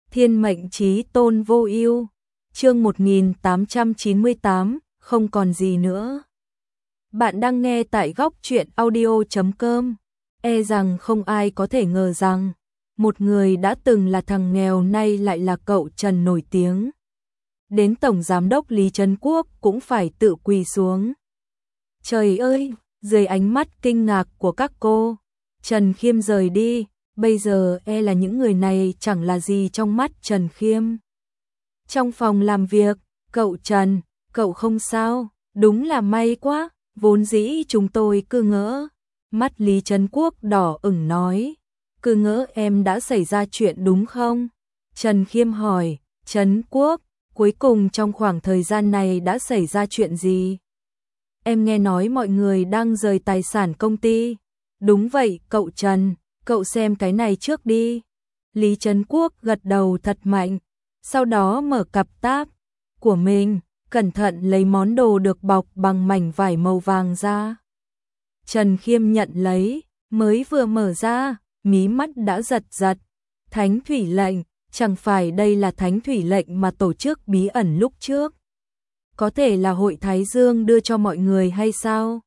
Thiên mệnh chí tôn vô ưu. Chương 1898, không còn gì nữa. Bạn đang nghe tại góc truyện audio.com. E rằng không ai có thể ngờ rằng một người đã từng là thằng nghèo nay lại là cậu Trần nổi tiếng. Đến tổng giám đốc Lý Trấn Quốc cũng phải tự quỳ xuống. Trời ơi, dưới ánh mắt kinh ngạc của các cô, Trần Khiêm rời đi. Bây giờ e là những người này chẳng là gì trong mắt Trần Khiêm. Trong phòng làm việc, cậu Trần, cậu không sao, đúng là may quá, vốn dĩ chúng tôi cứ ngỡ. Mắt Lý Trấn Quốc đỏ ửng nói, cứ ngỡ em đã xảy ra chuyện đúng không? Trần Khiêm hỏi, Trấn Quốc, cuối cùng trong khoảng thời gian này đã xảy ra chuyện gì? Em nghe nói mọi người đang rời tài sản công ty. Đúng vậy, cậu Trần. Cậu xem cái này trước đi. Lý Trấn Quốc gật đầu thật mạnh, sau đó mở cặp táp của mình, cẩn thận lấy món đồ được bọc bằng mảnh vải màu vàng ra. Trần Khiêm nhận lấy, mới vừa mở ra, mí mắt đã giật giật. Thánh thủy lệnh, chẳng phải đây là thánh thủy lệnh mà tổ chức bí ẩn lúc trước? Có thể là hội Thái Dương đưa cho mọi người hay sao?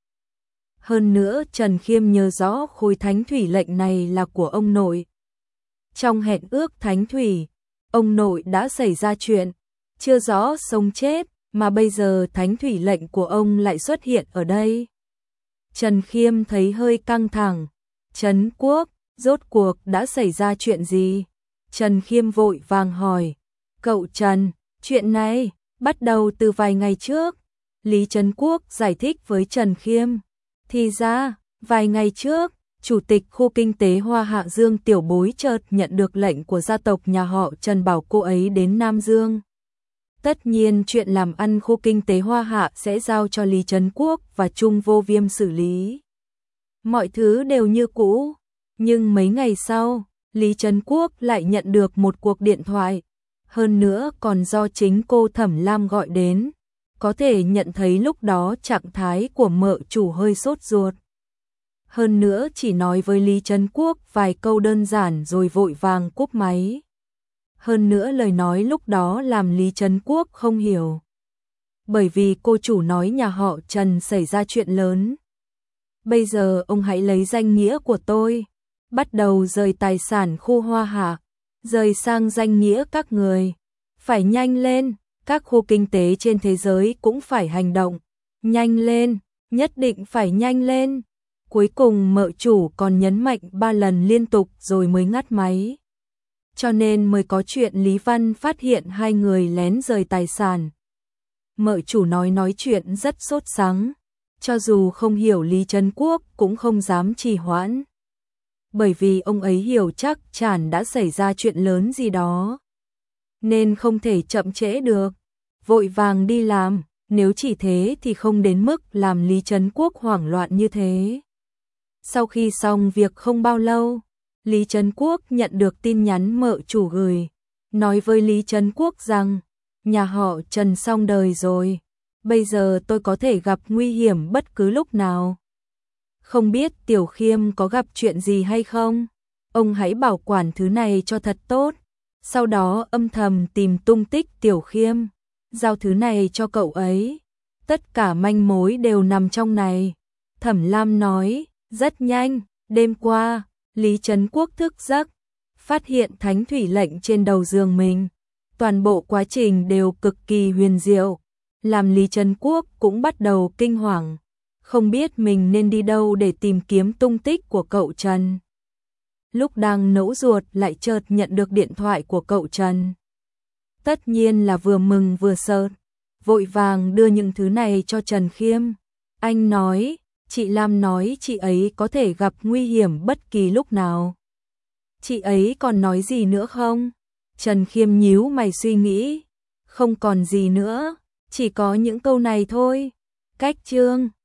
Hơn nữa Trần Khiêm nhớ rõ khối thánh thủy lệnh này là của ông nội. Trong hẹn ước thánh thủy, ông nội đã xảy ra chuyện, chưa rõ sống chết, mà bây giờ thánh thủy lệnh của ông lại xuất hiện ở đây. Trần Khiêm thấy hơi căng thẳng. Trấn Quốc, rốt cuộc đã xảy ra chuyện gì? Trần Khiêm vội vàng hỏi. Cậu Trần, chuyện này bắt đầu từ vài ngày trước. Lý Trấn Quốc giải thích với Trần Khiêm. Thì ra, vài ngày trước, Chủ tịch khu kinh tế Hoa Hạ Dương Tiểu Bối chợt nhận được lệnh của gia tộc nhà họ Trần bảo cô ấy đến Nam Dương. Tất nhiên chuyện làm ăn khu kinh tế Hoa Hạ sẽ giao cho Lý Trấn Quốc và Trung Vô Viêm xử lý. Mọi thứ đều như cũ, nhưng mấy ngày sau, Lý Trấn Quốc lại nhận được một cuộc điện thoại, hơn nữa còn do chính cô Thẩm Lam gọi đến. Có thể nhận thấy lúc đó trạng thái của mợ chủ hơi sốt ruột. Hơn nữa chỉ nói với Lý Trấn Quốc vài câu đơn giản rồi vội vàng cúp máy. Hơn nữa lời nói lúc đó làm Lý Trấn Quốc không hiểu. Bởi vì cô chủ nói nhà họ Trần xảy ra chuyện lớn. Bây giờ ông hãy lấy danh nghĩa của tôi, bắt đầu rời tài sản khu Hoa Hạ, rời sang danh nghĩa các người. Phải nhanh lên. Các khu kinh tế trên thế giới cũng phải hành động. Nhanh lên, nhất định phải nhanh lên. Cuối cùng mợ chủ còn nhấn mạnh 3 lần liên tục rồi mới ngắt máy. Cho nên mới có chuyện Lý Văn phát hiện hai người lén rời tài sản. Mợ chủ nói chuyện rất sốt sắng. Cho dù không hiểu Lý Trấn Quốc cũng không dám trì hoãn. Bởi vì ông ấy hiểu chắc chắn đã xảy ra chuyện lớn gì đó. Nên không thể chậm trễ được, vội vàng đi làm, nếu chỉ thế thì không đến mức làm Lý Trấn Quốc hoảng loạn như thế. Sau khi xong việc không bao lâu, Lý Trấn Quốc nhận được tin nhắn mợ chủ gửi, nói với Lý Trấn Quốc rằng, nhà họ Trần xong đời rồi, bây giờ tôi có thể gặp nguy hiểm bất cứ lúc nào. Không biết Tiểu Khiêm có gặp chuyện gì hay không? Ông hãy bảo quản thứ này cho thật tốt. Sau đó âm thầm tìm tung tích Tiểu Khiêm, giao thứ này cho cậu ấy. Tất cả manh mối đều nằm trong này. Thẩm Lam nói, rất nhanh, đêm qua, Lý Trấn Quốc thức giấc, phát hiện thánh thủy lệnh trên đầu giường mình. Toàn bộ quá trình đều cực kỳ huyền diệu, làm Lý Trấn Quốc cũng bắt đầu kinh hoàng, không biết mình nên đi đâu để tìm kiếm tung tích của cậu Trần. Lúc đang nẫu ruột lại chợt nhận được điện thoại của cậu Trần. Tất nhiên là vừa mừng vừa sợ, vội vàng đưa những thứ này cho Trần Khiêm. Anh nói, chị Lam nói chị ấy có thể gặp nguy hiểm bất kỳ lúc nào. Chị ấy còn nói gì nữa không? Trần Khiêm nhíu mày suy nghĩ. Không còn gì nữa, chỉ có những câu này thôi. Cách chương